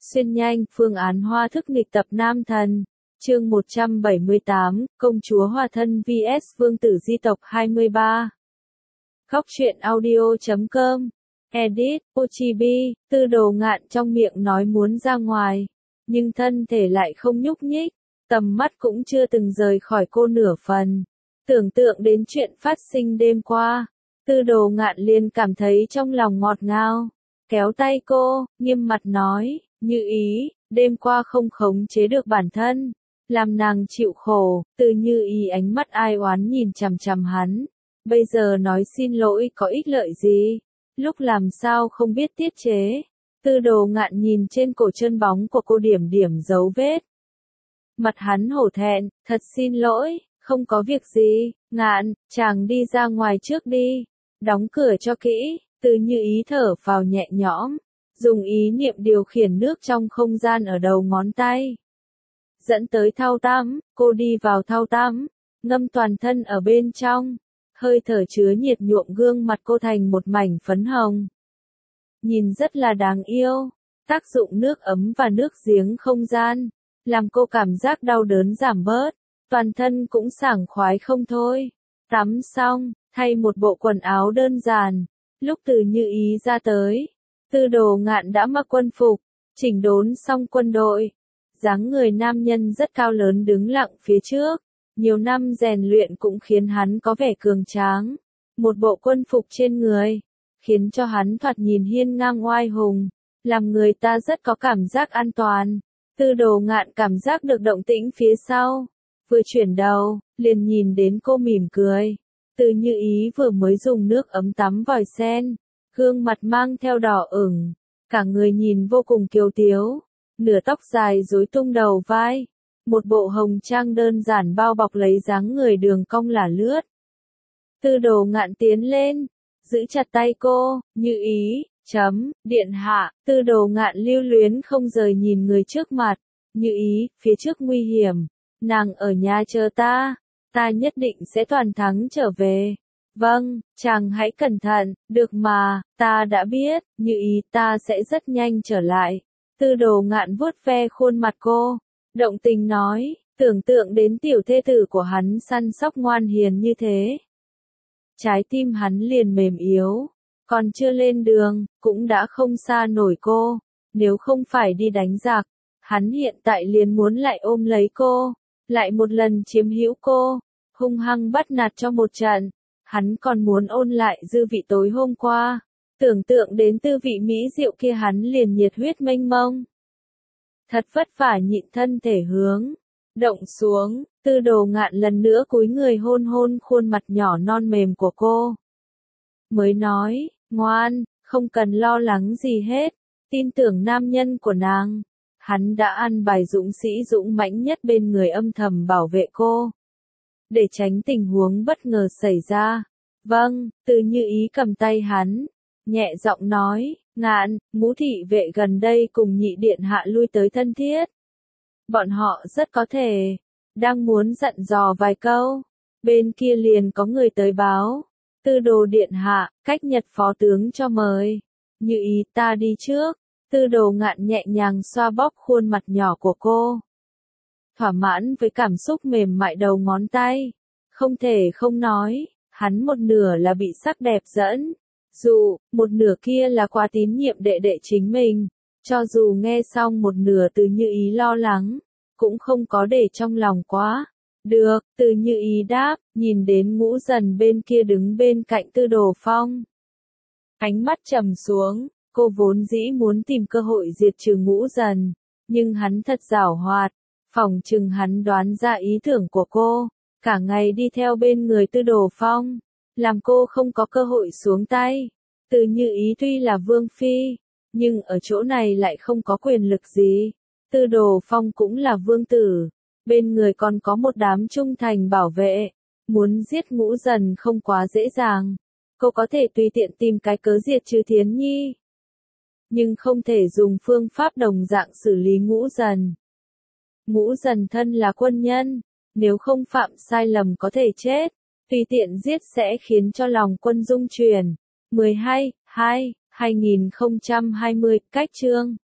Xuyên nhanh, phương án hoa thức nghịch tập nam thần. Chương 178, Công chúa Hòa thân vs Vương tử di tộc 23. Góc truyện audio.com. Edit, Ochibi, Tư Đồ Ngạn trong miệng nói muốn ra ngoài, nhưng thân thể lại không nhúc nhích, tầm mắt cũng chưa từng rời khỏi cô nửa phần. Tưởng tượng đến chuyện phát sinh đêm qua, Tư Đồ Ngạn liền cảm thấy trong lòng ngọt ngào, kéo tay cô, nghiêm mặt nói, Như Ý, đêm qua không khống chế được bản thân, làm nàng chịu khổ. Từ Như Ý ánh mắt ai oán nhìn chằm chằm hắn, bây giờ nói xin lỗi có ích lợi gì, lúc làm sao không biết tiết chế. Tư Đồ Ngạn nhìn trên cổ chân bóng của cô điểm điểm dấu vết. Mặt hắn hổ thẹn, thật xin lỗi, không có việc gì, Ngạn, chàng đi ra ngoài trước đi, đóng cửa cho kỹ. Từ Như Ý thở phào nhẹ nhõm, dùng ý niệm điều khiển nước trong không gian ở đầu ngón tay. Dẫn tới thau tắm, cô đi vào thau tắm, ngâm toàn thân ở bên trong, hơi thở chứa nhiệt nhuộm gương mặt cô thành một mảnh phấn hồng. Nhìn rất là đáng yêu, tác dụng nước ấm và nước giếng không gian, làm cô cảm giác đau đớn giảm bớt, toàn thân cũng sảng khoái không thôi. Tắm xong, thay một bộ quần áo đơn giản, lúc Từ Như Ý ra tới, Tư Đồ Ngạn đã mặc quân phục, chỉnh đốn xong quân đội. Dáng người nam nhân rất cao lớn đứng lặng phía trước, nhiều năm rèn luyện cũng khiến hắn có vẻ cường tráng. Một bộ quân phục trên người, khiến cho hắn thoạt nhìn hiên ngang oai hùng, làm người ta rất có cảm giác an toàn. Tư Đồ Ngạn cảm giác được động tĩnh phía sau, vừa chuyển đầu, liền nhìn đến cô mỉm cười. Từ Như Ý vừa mới dùng nước ấm tắm vòi sen, gương mặt mang theo đỏ ửng, cả người nhìn vô cùng kiêu tiếu, nửa tóc dài rối tung đầu vai, một bộ hồng trang đơn giản bao bọc lấy dáng người đường cong lả lướt. Tư Đồ Ngạn tiến lên, giữ chặt tay cô, Như Ý, điện hạ. Tư Đồ Ngạn lưu luyến không rời nhìn người trước mặt, Như Ý, phía trước nguy hiểm, nàng ở nhà chờ ta, ta nhất định sẽ toàn thắng trở về. Vâng, chàng hãy cẩn thận, được mà, ta đã biết, Như Ý, ta sẽ rất nhanh trở lại. Tư Đồ Ngạn vuốt ve khuôn mặt cô, động tình nói, tưởng tượng đến tiểu thê tử của hắn săn sóc ngoan hiền như thế. Trái tim hắn liền mềm yếu, còn chưa lên đường, cũng đã không xa nổi cô, nếu không phải đi đánh giặc, hắn hiện tại liền muốn lại ôm lấy cô, lại một lần chiếm hữu cô, hung hăng bắt nạt cho một trận. Hắn còn muốn ôn lại dư vị tối hôm qua, tưởng tượng đến tư vị mỹ diệu kia hắn liền nhiệt huyết mênh mông. Thật vất vả nhịn thân thể hướng động xuống, Tư Đồ Ngạn lần nữa cúi người hôn hôn khuôn mặt nhỏ non mềm của cô. Mới nói, ngoan, không cần lo lắng gì hết, tin tưởng nam nhân của nàng. Hắn đã ăn bài dũng sĩ dũng mãnh nhất bên người âm thầm bảo vệ cô, để tránh tình huống bất ngờ xảy ra. Vâng, Từ Như Ý cầm tay hắn, nhẹ giọng nói, Ngạn, Ngũ thị vệ gần đây cùng nhị điện hạ lui tới thân thiết. Bọn họ rất có thể đang muốn dặn dò vài câu, bên kia liền có người tới báo, Tư Đồ điện hạ, cách Nhật phó tướng cho mời. Như Ý, ta đi trước. Tư Đồ Ngạn nhẹ nhàng xoa bóp khuôn mặt nhỏ của cô, thỏa mãn với cảm xúc mềm mại đầu ngón tay. Không thể không nói, hắn một nửa là bị sắc đẹp dẫn dụ, một nửa kia là quá tín nhiệm đệ đệ chính mình. Cho dù nghe xong một nửa Từ Như Ý lo lắng, cũng không có để trong lòng quá. Được, Từ Như Ý đáp, nhìn đến Ngũ Dần bên kia đứng bên cạnh Tư Đồ Phong. Ánh mắt trầm xuống, cô vốn dĩ muốn tìm cơ hội diệt trừ Ngũ Dần, nhưng hắn thật giảo hoạt, phỏng chừng hắn đoán ra ý tưởng của cô, cả ngày đi theo bên người Tư Đồ Phong, làm cô không có cơ hội xuống tay. Từ Như Ý tuy là vương phi, nhưng ở chỗ này lại không có quyền lực gì. Tư Đồ Phong cũng là vương tử, bên người còn có một đám trung thành bảo vệ, muốn giết Ngũ Dần không quá dễ dàng. Cô có thể tùy tiện tìm cái cớ diệt trừ Thiến Nhi, nhưng không thể dùng phương pháp đồng dạng xử lý Ngũ Dần. Ngũ Dần thân là quân nhân, nếu không phạm sai lầm có thể chết, tùy tiện giết sẽ khiến cho lòng quân rung chuyển. 12/2/2020, cách chương